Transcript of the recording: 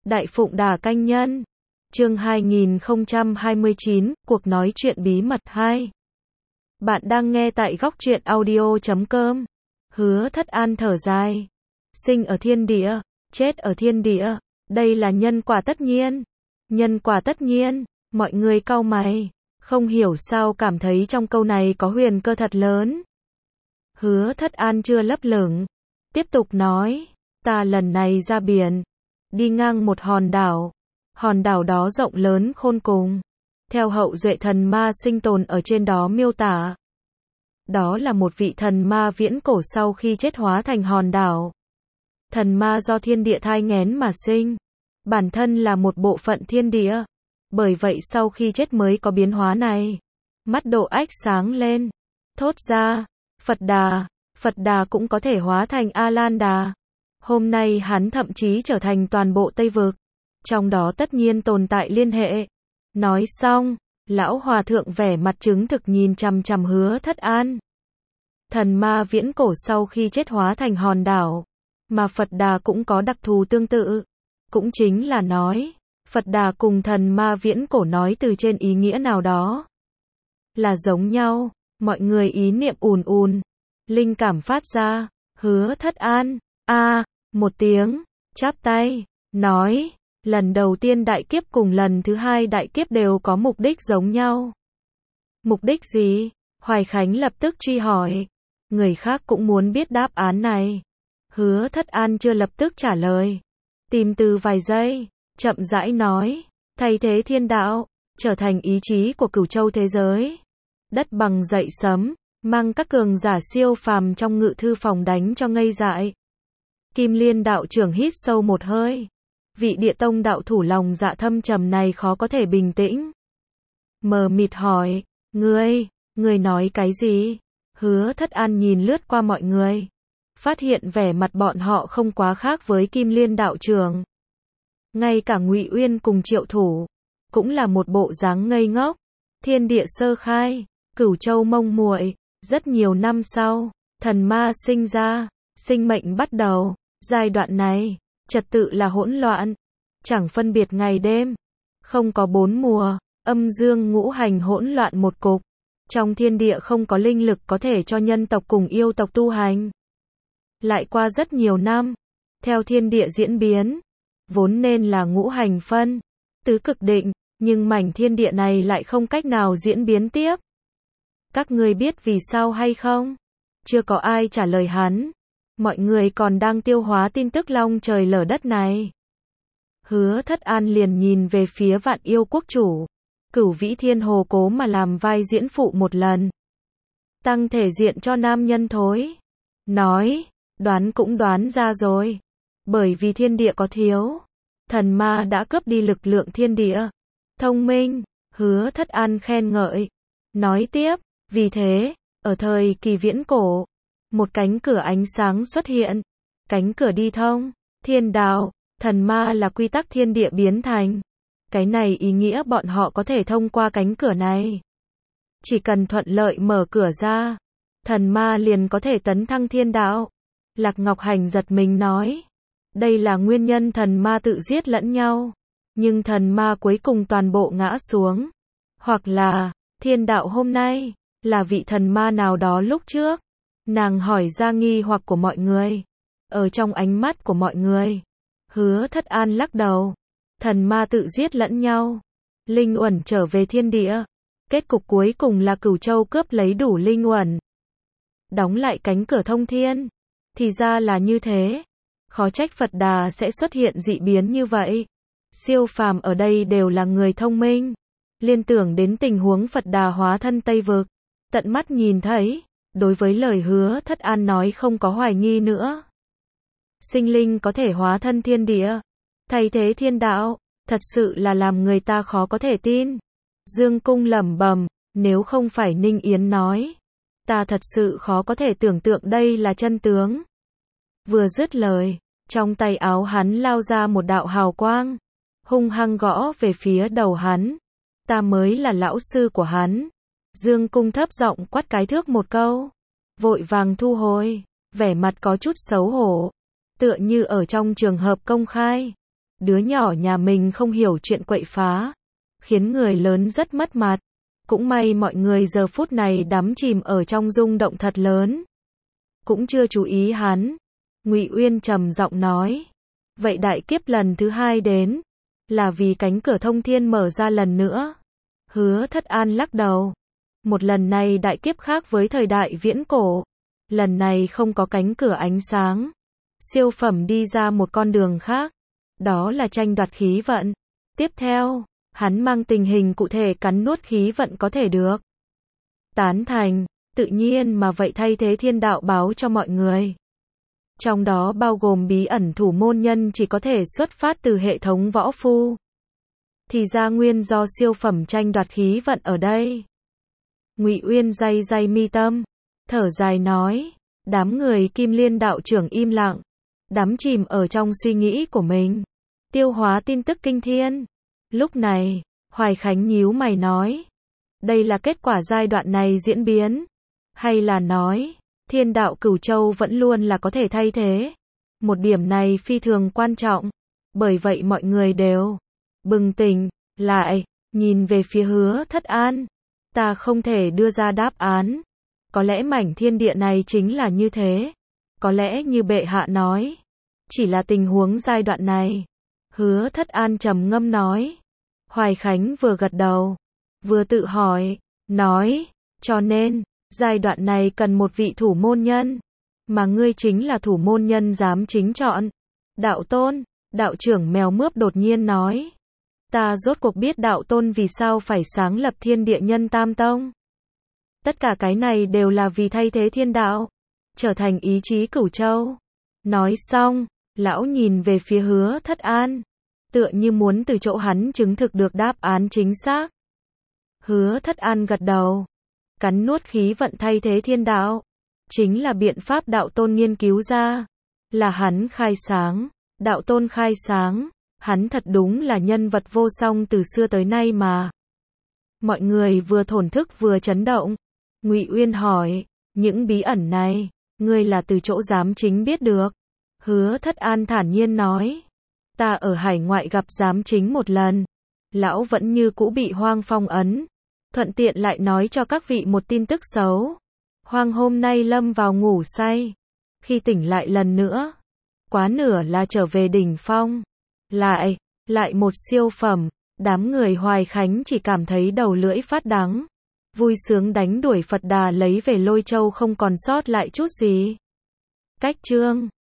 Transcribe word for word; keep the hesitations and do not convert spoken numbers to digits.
Đại Phụng Đà Canh Nhân. Chương hai nghìn không trăm hai mươi chín, cuộc nói chuyện bí mật hai. Bạn đang nghe tại góc truyện audio chấm com. Hứa Thất An thở dài. Sinh ở thiên địa, chết ở thiên địa, đây là nhân quả tất nhiên. Nhân quả tất nhiên, mọi người cau mày, không hiểu sao cảm thấy trong câu này có huyền cơ thật lớn. Hứa Thất An chưa lấp lửng, tiếp tục nói, ta lần này ra biển, đi ngang một hòn đảo. Hòn đảo đó rộng lớn khôn cùng. Theo hậu duệ thần ma sinh tồn ở trên đó miêu tả, đó là một vị thần ma viễn cổ sau khi chết hóa thành hòn đảo. Thần ma do thiên địa thai nghén mà sinh, bản thân là một bộ phận thiên địa, bởi vậy sau khi chết mới có biến hóa này. Mắt Độ Ách sáng lên, thốt ra, Phật Đà, Phật Đà cũng có thể hóa thành A Lan Đà. Hôm nay hắn thậm chí trở thành toàn bộ Tây Vực, trong đó tất nhiên tồn tại liên hệ. Nói xong, lão hòa thượng vẻ mặt chứng thực nhìn chằm chằm Hứa Thất An. Thần ma viễn cổ sau khi chết hóa thành hòn đảo, mà Phật Đà cũng có đặc thù tương tự. Cũng chính là nói, Phật Đà cùng thần ma viễn cổ nói từ trên ý nghĩa nào đó là giống nhau. Mọi người ý niệm ùn ùn, linh cảm phát ra. Hứa Thất An, a à, một tiếng, chắp tay, nói, lần đầu tiên đại kiếp cùng lần thứ hai đại kiếp đều có mục đích giống nhau. Mục đích gì? Hoài Khánh lập tức truy hỏi. Người khác cũng muốn biết đáp án này. Hứa Thất An chưa lập tức trả lời. Tìm từ vài giây, chậm rãi nói, thay thế thiên đạo, trở thành ý chí của cửu châu thế giới. Đất bằng dậy sấm, mang các cường giả siêu phàm trong ngự thư phòng đánh cho ngây dại. Kim Liên đạo trưởng hít sâu một hơi. Vị địa tông đạo thủ lòng dạ thâm trầm này khó có thể bình tĩnh. Mờ mịt hỏi, ngươi, ngươi nói cái gì? Hứa Thất An nhìn lướt qua mọi người, phát hiện vẻ mặt bọn họ không quá khác với Kim Liên đạo trưởng. Ngay cả Ngụy Uyên cùng Triệu Thủ, cũng là một bộ dáng ngây ngốc. Thiên địa sơ khai, cửu châu mông muội, rất nhiều năm sau, thần ma sinh ra, sinh mệnh bắt đầu. Giai đoạn này, trật tự là hỗn loạn, chẳng phân biệt ngày đêm, không có bốn mùa, âm dương ngũ hành hỗn loạn một cục. Trong thiên địa không có linh lực có thể cho nhân tộc cùng yêu tộc tu hành. Lại qua rất nhiều năm, theo thiên địa diễn biến, vốn nên là ngũ hành phân, tứ cực định, nhưng mảnh thiên địa này lại không cách nào diễn biến tiếp. Các ngươi biết vì sao hay không? Chưa có ai trả lời hắn. Mọi người còn đang tiêu hóa tin tức long trời lở đất này. Hứa Thất An liền nhìn về phía Vạn Yêu Quốc chủ. Cửu Vĩ Thiên Hồ cố mà làm vai diễn phụ một lần. Tăng thể diện cho nam nhân thối. Nói, đoán cũng đoán ra rồi. Bởi vì thiên địa có thiếu, thần ma đã cướp đi lực lượng thiên địa. Thông minh, Hứa Thất An khen ngợi. Nói tiếp, vì thế, ở thời kỳ viễn cổ, một cánh cửa ánh sáng xuất hiện. Cánh cửa đi thông thiên đạo, thần ma là quy tắc thiên địa biến thành. Cái này ý nghĩa bọn họ có thể thông qua cánh cửa này. Chỉ cần thuận lợi mở cửa ra, thần ma liền có thể tấn thăng thiên đạo. Lạc Ngọc Hành giật mình nói, đây là nguyên nhân thần ma tự giết lẫn nhau. Nhưng thần ma cuối cùng toàn bộ ngã xuống. Hoặc là, thiên đạo hôm nay, là vị thần ma nào đó lúc trước. Nàng hỏi ra nghi hoặc của mọi người. Ở trong ánh mắt của mọi người, Hứa Thất An lắc đầu. Thần ma tự giết lẫn nhau, linh uẩn trở về thiên địa. Kết cục cuối cùng là cửu châu cướp lấy đủ linh uẩn, đóng lại cánh cửa thông thiên. Thì ra là như thế. Khó trách Phật Đà sẽ xuất hiện dị biến như vậy. Siêu phàm ở đây đều là người thông minh. Liên tưởng đến tình huống Phật Đà hóa thân Tây Vực, tận mắt nhìn thấy. Đối với lời Hứa Thất An nói không có hoài nghi nữa. Sinh linh có thể hóa thân thiên địa, thay thế thiên đạo, thật sự là làm người ta khó có thể tin. Dương Cung lẩm bẩm, nếu không phải Ninh Yến nói, ta thật sự khó có thể tưởng tượng đây là chân tướng. Vừa dứt lời, trong tay áo hắn lao ra một đạo hào quang, hung hăng gõ về phía đầu hắn. Ta mới là lão sư của hắn. Dương Cung thấp giọng quát cái thước một câu, vội vàng thu hồi, vẻ mặt có chút xấu hổ, tựa như ở trong trường hợp công khai. Đứa nhỏ nhà mình không hiểu chuyện quậy phá, khiến người lớn rất mất mặt. Cũng may mọi người giờ phút này đắm chìm ở trong rung động thật lớn, cũng chưa chú ý hắn. Ngụy Uyên trầm giọng nói, vậy đại kiếp lần thứ hai đến, là vì cánh cửa thông thiên mở ra lần nữa. Hứa Thất An lắc đầu, một lần này đại kiếp khác với thời đại viễn cổ, lần này không có cánh cửa ánh sáng, siêu phẩm đi ra một con đường khác, đó là tranh đoạt khí vận. Tiếp theo, hắn mang tình hình cụ thể cắn nuốt khí vận có thể được. Tán thành, tự nhiên mà vậy thay thế thiên đạo báo cho mọi người. Trong đó bao gồm bí ẩn thủ môn nhân chỉ có thể xuất phát từ hệ thống võ phu. Thì ra nguyên do siêu phẩm tranh đoạt khí vận ở đây. Ngụy Uyên day day mi tâm, thở dài nói, đám người Kim Liên đạo trưởng im lặng, đắm chìm ở trong suy nghĩ của mình, tiêu hóa tin tức kinh thiên. Lúc này, Hoài Khánh nhíu mày nói, đây là kết quả giai đoạn này diễn biến, hay là nói, thiên đạo Cửu Châu vẫn luôn là có thể thay thế. Một điểm này phi thường quan trọng, bởi vậy mọi người đều bừng tỉnh lại, nhìn về phía Hứa Thất An. Ta không thể đưa ra đáp án, có lẽ mảnh thiên địa này chính là như thế, có lẽ như bệ hạ nói, chỉ là tình huống giai đoạn này. Hứa Thất An trầm ngâm nói. Hoài Khánh vừa gật đầu, vừa tự hỏi, nói, cho nên, giai đoạn này cần một vị thủ môn nhân, mà ngươi chính là thủ môn nhân dám chính chọn. Đạo Tôn, đạo trưởng mèo mướp đột nhiên nói, ta rốt cuộc biết đạo tôn vì sao phải sáng lập thiên địa nhân tam tông. Tất cả cái này đều là vì thay thế thiên đạo, trở thành ý chí Cửu Châu. Nói xong, lão nhìn về phía Hứa Thất An, tựa như muốn từ chỗ hắn chứng thực được đáp án chính xác. Hứa Thất An gật đầu, cắn nuốt khí vận thay thế thiên đạo, chính là biện pháp đạo tôn nghiên cứu ra, là hắn khai sáng, đạo tôn khai sáng, hắn thật đúng là nhân vật vô song từ xưa tới nay mà. Mọi người vừa thổn thức vừa chấn động. Ngụy Uyên hỏi, những bí ẩn này, ngươi là từ chỗ giám chính biết được? Hứa Thất An thản nhiên nói, ta ở hải ngoại gặp giám chính một lần, lão vẫn như cũ bị Hoang phong ấn, thuận tiện lại nói cho các vị một tin tức xấu. Hoang hôm nay lâm vào ngủ say, khi tỉnh lại lần nữa, quá nửa là trở về đỉnh phong. Lại, lại một siêu phẩm, đám người Hoài Khánh chỉ cảm thấy đầu lưỡi phát đắng, vui sướng đánh đuổi Phật Đà lấy về Lôi Châu không còn sót lại chút gì. Cách chương